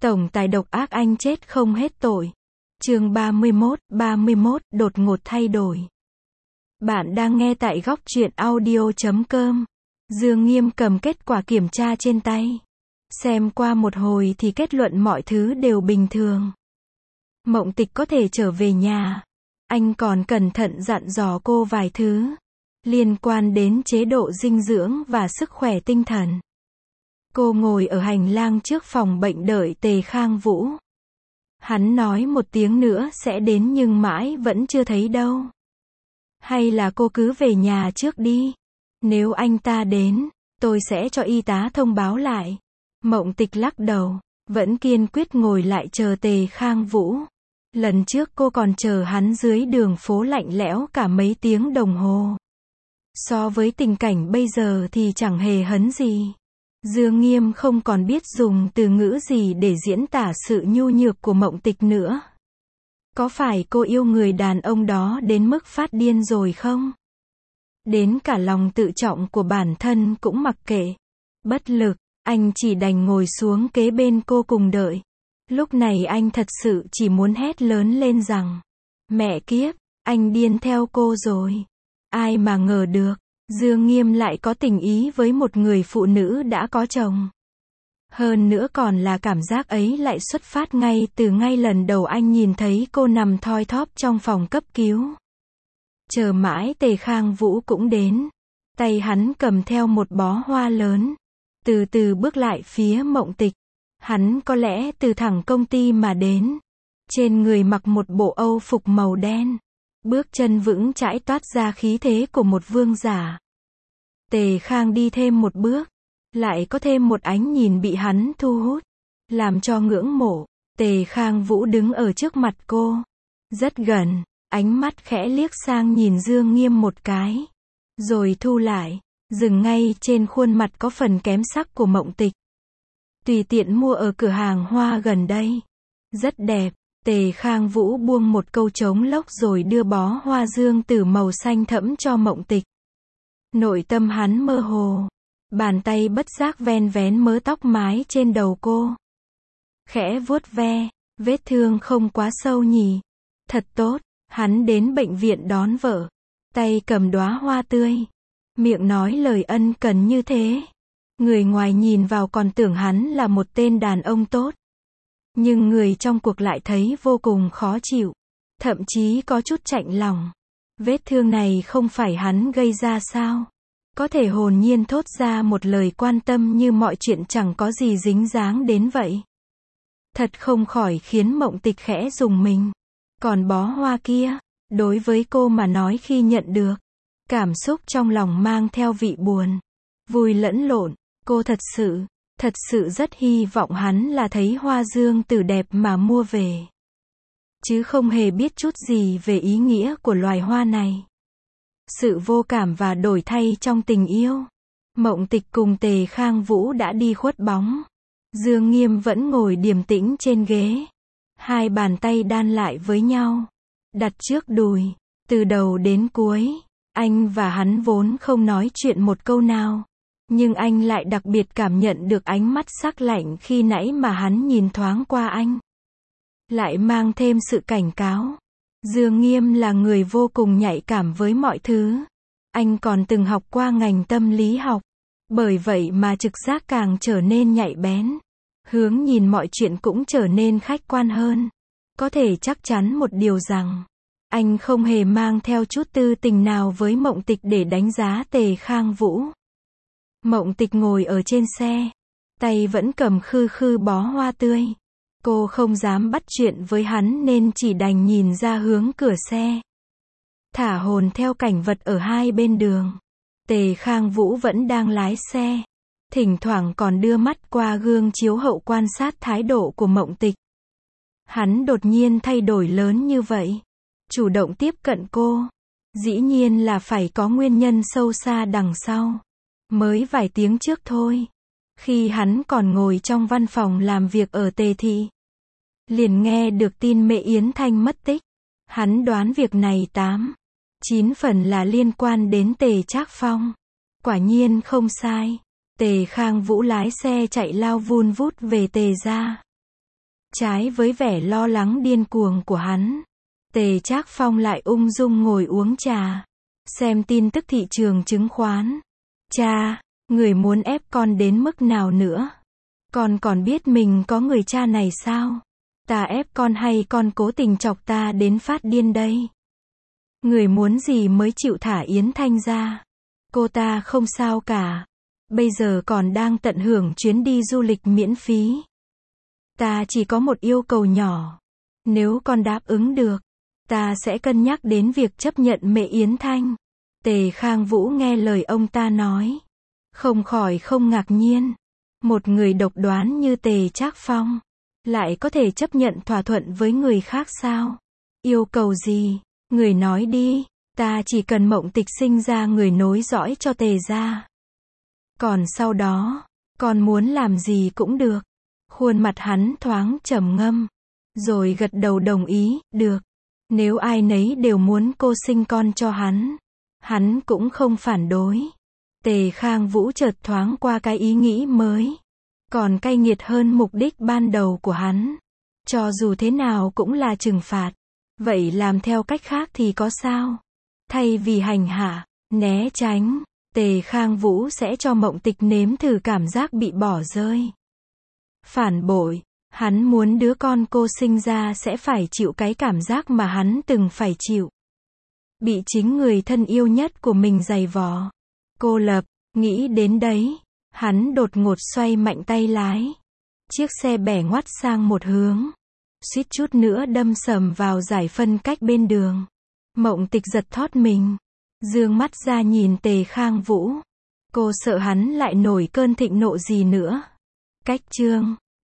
Tổng tài độc ác anh chết không hết tội. Chương 31, đột ngột thay đổi. Bạn đang nghe tại góc truyện audio.com. Dương Nghiêm cầm kết quả kiểm tra trên tay. Xem qua một hồi thì kết luận mọi thứ đều bình thường. Mộng Tịch có thể trở về nhà. Anh còn cẩn thận dặn dò cô vài thứ liên quan đến chế độ dinh dưỡng và sức khỏe tinh thần. Cô ngồi ở hành lang trước phòng bệnh đợi Tề Khang Vũ. Hắn nói một tiếng nữa sẽ đến nhưng mãi vẫn chưa thấy đâu. Hay là cô cứ về nhà trước đi. Nếu anh ta đến, tôi sẽ cho y tá thông báo lại. Mộng Tịch lắc đầu, vẫn kiên quyết ngồi lại chờ Tề Khang Vũ. Lần trước cô còn chờ hắn dưới đường phố lạnh lẽo cả mấy tiếng đồng hồ. So với tình cảnh bây giờ thì chẳng hề hấn gì. Dương Nghiêm không còn biết dùng từ ngữ gì để diễn tả sự nhu nhược của Mộng Tịch nữa. Có phải cô yêu người đàn ông đó đến mức phát điên rồi không? Đến cả lòng tự trọng của bản thân cũng mặc kệ. Bất lực, anh chỉ đành ngồi xuống kế bên cô cùng đợi. Lúc này anh thật sự chỉ muốn hét lớn lên rằng, mẹ kiếp, anh điên theo cô rồi. Ai mà ngờ được, Dương Nghiêm lại có tình ý với một người phụ nữ đã có chồng. Hơn nữa còn là cảm giác ấy lại xuất phát ngay từ lần đầu anh nhìn thấy cô nằm thoi thóp trong phòng cấp cứu. Chờ mãi Tề Khang Vũ cũng đến. Tay hắn cầm theo một bó hoa lớn. Từ từ bước lại phía Mộng Tịch. Hắn có lẽ từ thẳng công ty mà đến. Trên người mặc một bộ âu phục màu đen. Bước chân vững chãi toát ra khí thế của một vương giả. Tề Khang đi thêm một bước. Lại có thêm một ánh nhìn bị hắn thu hút. Làm cho ngưỡng mộ. Tề Khang Vũ đứng ở trước mặt cô. Rất gần. Ánh mắt khẽ liếc sang nhìn Dương Nghiêm một cái. Rồi thu lại. Dừng ngay trên khuôn mặt có phần kém sắc của Mộng Tịch. Tùy tiện mua ở cửa hàng hoa gần đây. Rất đẹp. Tề Khang Vũ buông một câu trống lốc rồi đưa bó hoa dương tử màu xanh thẫm cho Mộng Tịch. Nội tâm hắn mơ hồ. Bàn tay bất giác ven vén mớ tóc mái trên đầu cô. Khẽ vuốt ve. Vết thương không quá sâu nhỉ. Thật tốt. Hắn đến bệnh viện đón vợ. Tay cầm đóa hoa tươi. Miệng nói lời ân cần như thế. Người ngoài nhìn vào còn tưởng hắn là một tên đàn ông tốt. Nhưng người trong cuộc lại thấy vô cùng khó chịu. Thậm chí có chút chạnh lòng. Vết thương này không phải hắn gây ra sao? Có thể hồn nhiên thốt ra một lời quan tâm như mọi chuyện chẳng có gì dính dáng đến vậy. Thật không khỏi khiến Mộng Tịch khẽ rùng mình. Còn bó hoa kia, đối với cô mà nói khi nhận được, cảm xúc trong lòng mang theo vị buồn, vui lẫn lộn. Cô thật sự rất hy vọng hắn là thấy hoa dương tử đẹp mà mua về. Chứ không hề biết chút gì về ý nghĩa của loài hoa này. Sự vô cảm và đổi thay trong tình yêu. Mộng Tịch cùng Tề Khang Vũ đã đi khuất bóng. Dương Nghiêm vẫn ngồi điềm tĩnh trên ghế. Hai bàn tay đan lại với nhau. Đặt trước đùi. Từ đầu đến cuối, anh và hắn vốn không nói chuyện một câu nào. Nhưng anh lại đặc biệt cảm nhận được ánh mắt sắc lạnh khi nãy mà hắn nhìn thoáng qua anh. Lại mang thêm sự cảnh cáo. Dương Nghiêm là người vô cùng nhạy cảm với mọi thứ. Anh còn từng học qua ngành tâm lý học. Bởi vậy mà trực giác càng trở nên nhạy bén. Hướng nhìn mọi chuyện cũng trở nên khách quan hơn. Có thể chắc chắn một điều rằng, anh không hề mang theo chút tư tình nào với Mộng Tịch để đánh giá Tề Khang Vũ. Mộng Tịch ngồi ở trên xe. Tay vẫn cầm khư khư bó hoa tươi. Cô không dám bắt chuyện với hắn nên chỉ đành nhìn ra hướng cửa xe. Thả hồn theo cảnh vật ở hai bên đường. Tề Khang Vũ vẫn đang lái xe. Thỉnh thoảng còn đưa mắt qua gương chiếu hậu quan sát thái độ của Mộng Tịch. Hắn đột nhiên thay đổi lớn như vậy. Chủ động tiếp cận cô. Dĩ nhiên là phải có nguyên nhân sâu xa đằng sau. Mới vài tiếng trước thôi. Khi hắn còn ngồi trong văn phòng làm việc ở Tề Thị. Liền nghe được tin mẹ Yến Thanh mất tích. Hắn đoán việc này 8-9 phần là liên quan đến Tề Trác Phong. Quả nhiên không sai. Tề Khang Vũ lái xe chạy lao vun vút về Tề gia. Trái với vẻ lo lắng điên cuồng của hắn, Tề Trác Phong lại ung dung ngồi uống trà, xem tin tức thị trường chứng khoán. Cha, người muốn ép con đến mức nào nữa? Con còn biết mình có người cha này sao? Ta ép con hay con cố tình chọc ta đến phát điên đây? Người muốn gì mới chịu thả Yến Thanh ra? Cô ta không sao cả. Bây giờ còn đang tận hưởng chuyến đi du lịch miễn phí. Ta chỉ có một yêu cầu nhỏ. Nếu con đáp ứng được, ta sẽ cân nhắc đến việc chấp nhận mẹ Yến Thanh. Tề Khang Vũ nghe lời ông ta nói, không khỏi không ngạc nhiên. Một người độc đoán như Tề Trác Phong, lại có thể chấp nhận thỏa thuận với người khác sao? Yêu cầu gì? Người nói đi, ta chỉ cần Mộng Tịch sinh ra người nối dõi cho Tề gia. Còn sau đó, con muốn làm gì cũng được. Khuôn mặt hắn thoáng trầm ngâm, rồi gật đầu đồng ý, được. Nếu ai nấy đều muốn cô sinh con cho hắn cũng không phản đối. Tề Khang Vũ chợt thoáng qua cái ý nghĩ mới, còn cay nghiệt hơn mục đích ban đầu của hắn. Cho dù thế nào cũng là trừng phạt. Vậy làm theo cách khác thì có sao? Thay vì hành hạ, né tránh, Tề Khang Vũ sẽ cho Mộng Tịch nếm thử cảm giác bị bỏ rơi. Phản bội, hắn muốn đứa con cô sinh ra sẽ phải chịu cái cảm giác mà hắn từng phải chịu. Bị chính người thân yêu nhất của mình giày vò. Cô lập, nghĩ đến đấy, hắn đột ngột xoay mạnh tay lái. Chiếc xe bẻ ngoắt sang một hướng, suýt chút nữa đâm sầm vào giải phân cách bên đường. Mộng Tịch giật thót mình, dương mắt ra nhìn Tề Khang Vũ. Cô sợ hắn lại nổi cơn thịnh nộ gì nữa. Cách chương